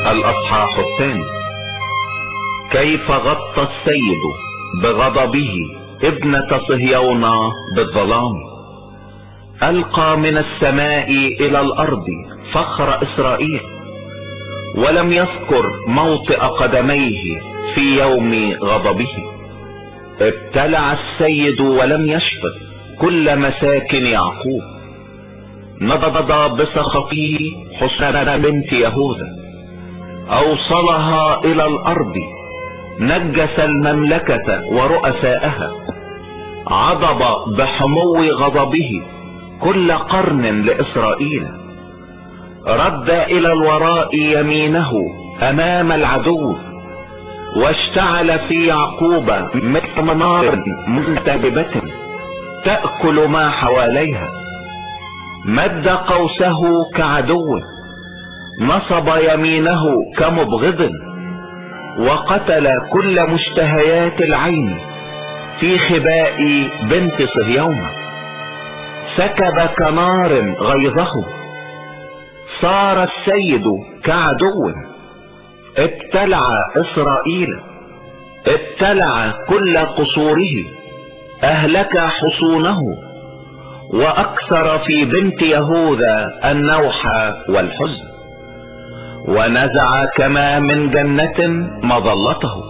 الأصحاح الثاني. كيف غطى السيد بغضبه ابنة صهيون بالظلام، ألقى من السماء إلى الأرض فخر إسرائيل، ولم يذكر موطئ قدميه في يوم غضبه. ابتلع السيد ولم يشفق كل مساكن يعقوب، نضض بسخطه حسن بنت يهوذا، أوصلها إلى الأرض، نجس المملكة ورؤساءها، عضب بحمو غضبه كل قرن لإسرائيل، رد إلى الوراء يمينه أمام العدو، واشتعل في يعقوب مثل نار ملتهبة تأكل ما حواليها، مد قوسه كعدو، نصب يمينه كمبغض، وقتل كل مشتهيات العين في خباء بنت صهيون، سكب كنار غيظه، صار السيد كعدو، ابتلع إسرائيل، ابتلع كل قصوره، أهلك حصونه، وأكثر في بنت يهوذا النوح والحزن، ونزع كما من جنة مظلته،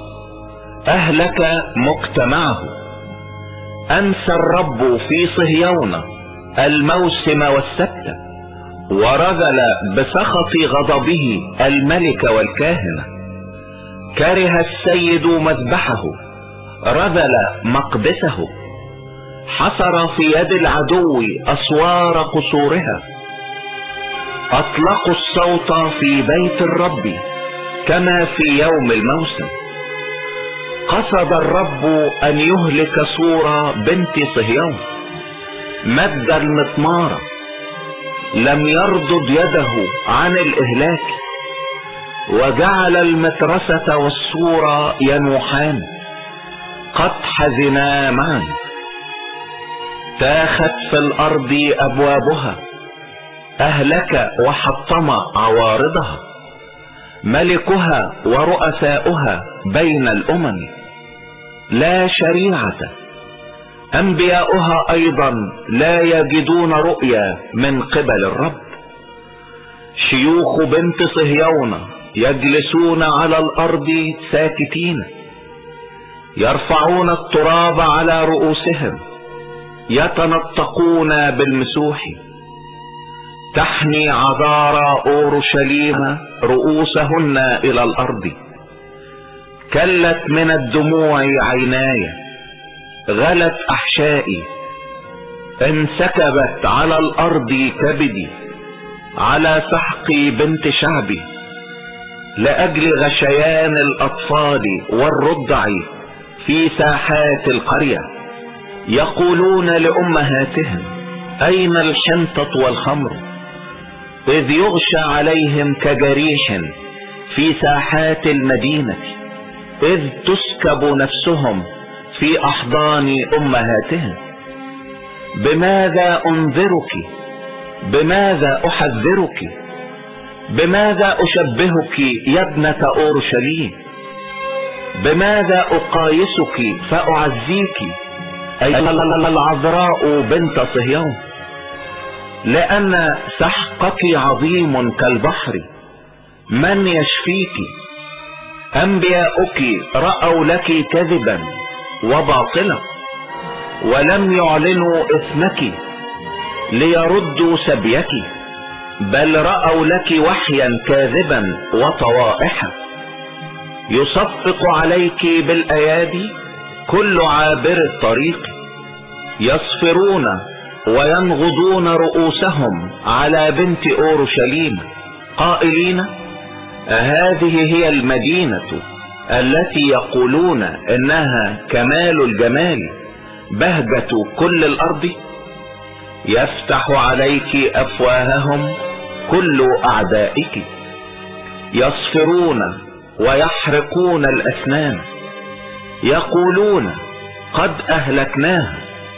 أهلك مجتمعه. أنسى الرب في صهيون الموسم والسبت، ورذل بسخط غضبه الملك والكاهنة، كره السيد مذبحه، رذل مقدسه، حصر في يد العدو أسوار قصورها، أطلقوا الصوت في بيت الرب كما في يوم الموسم. قصد الرب أن يهلك سور بنت صهيون، مد المطمار، لم يردد يده عن الإهلاك، وجعل المترسة والسور ينوحان، قد حزنا معا. تاخت في الأرض أبوابها، أهلك وحطم عوارضها، ملكها ورؤساؤها بين الأمم، لا شريعة. أنبياؤها أيضا لا يجدون رؤيا من قبل الرب. شيوخ بنت صهيون يجلسون على الأرض ساكتين، يرفعون التراب على رؤوسهم، يتنطقون بالمسوح. تحني عذارى أورشليم رؤوسهن إلى الأرض، كلت من الدموع عيناي، غلت أحشائي، انسكبت على الأرض كبدي، على سحق بنت شعبي، لأجل غشيان الأطفال والرضع في ساحات القرية. يقولون لأمهاتهم: أين الحنطة والخمر؟ إذ يغشى عليهم كجريح في ساحات المدينة، إذ تسكب نفسهم في أحضان أمهاتهم. بماذا أنذرك؟ بماذا أحذرك؟ بماذا أشبهك يا ابنة أورشليم؟ بماذا أقايسك فأعزيك أي العذراء بنت صهيون؟ لأن سحقك عظيم كالبحر، من يشفيك؟ أنبياؤك رأوا لك كذبا وباطلا، ولم يعلنوا إثمك ليردوا سبيك، بل رأوا لك وحيا كاذبا وطوائحا. يصفق عليك بالأيادي كل عابر الطريق، يصفرون وينغضون رؤوسهم على بنت أورشليم، قائلين: هذه هي المدينة التي يقولون إنها كمال الجمال، بهجة كل الأرض. يفتح عليك أفواههم كل أعدائك، يصفرون ويحرقون الأسنان، يقولون: قد أهلكناها.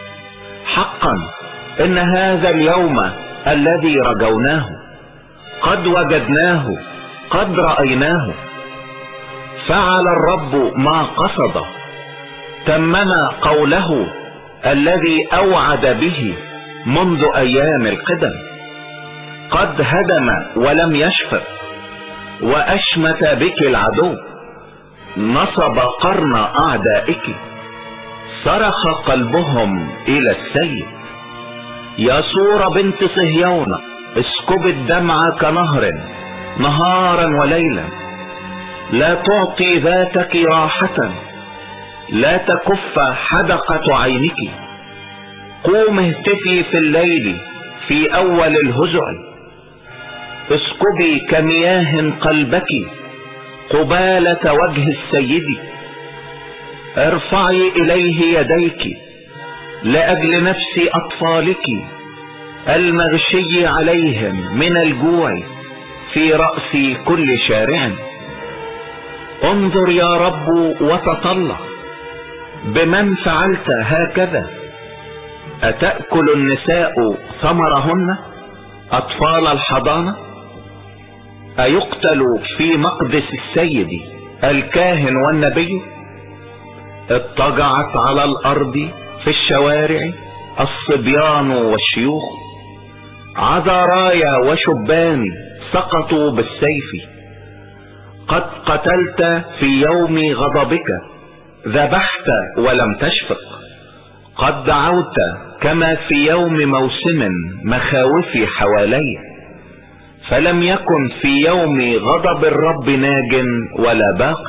حقا إن هذا اليوم الذي رجوناه قد وجدناه قد رأيناه. فعل الرب ما قصد، تمم قوله الذي أوعد به منذ أيام القدم. قد هدم ولم يشفق، وأشمت بك العدو، نصب قرن أعدائك، صرخ قلبهم إلى السيد. يا سور بنت صهيون، اسكب الدمع كنهر نهارا وليلا، لا تعطي ذاتك راحة، لا تكف حدقة عينك. قوم اهتفي في الليل في اول الهزع، اسكبي كمياه قلبك قبالة وجه السيد. ارفعي اليه يديك لاجل نفس اطفالك المغشي عليهم من الجوع في رأس كل شارع. انظر يا رب وتطلع، بمن فعلت هكذا؟ أتأكل النساء ثمرهن، أطفال الحضانة؟ أيقتل في مقدس السيد الكاهن والنبي؟ اضطجعت على الأرض في الشوارع الصبيان والشيوخ، عذرايا وشبان سقطوا بالسيف. قد قتلت في يوم غضبك، ذبحت ولم تشفق. قد دعوت كما في يوم موسم مخاوفي حوالي، فلم يكن في يوم غضب الرب ناج ولا باق.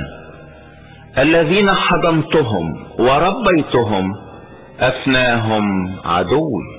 الذين حضنتهم وربيتهم أفناهم عدوي.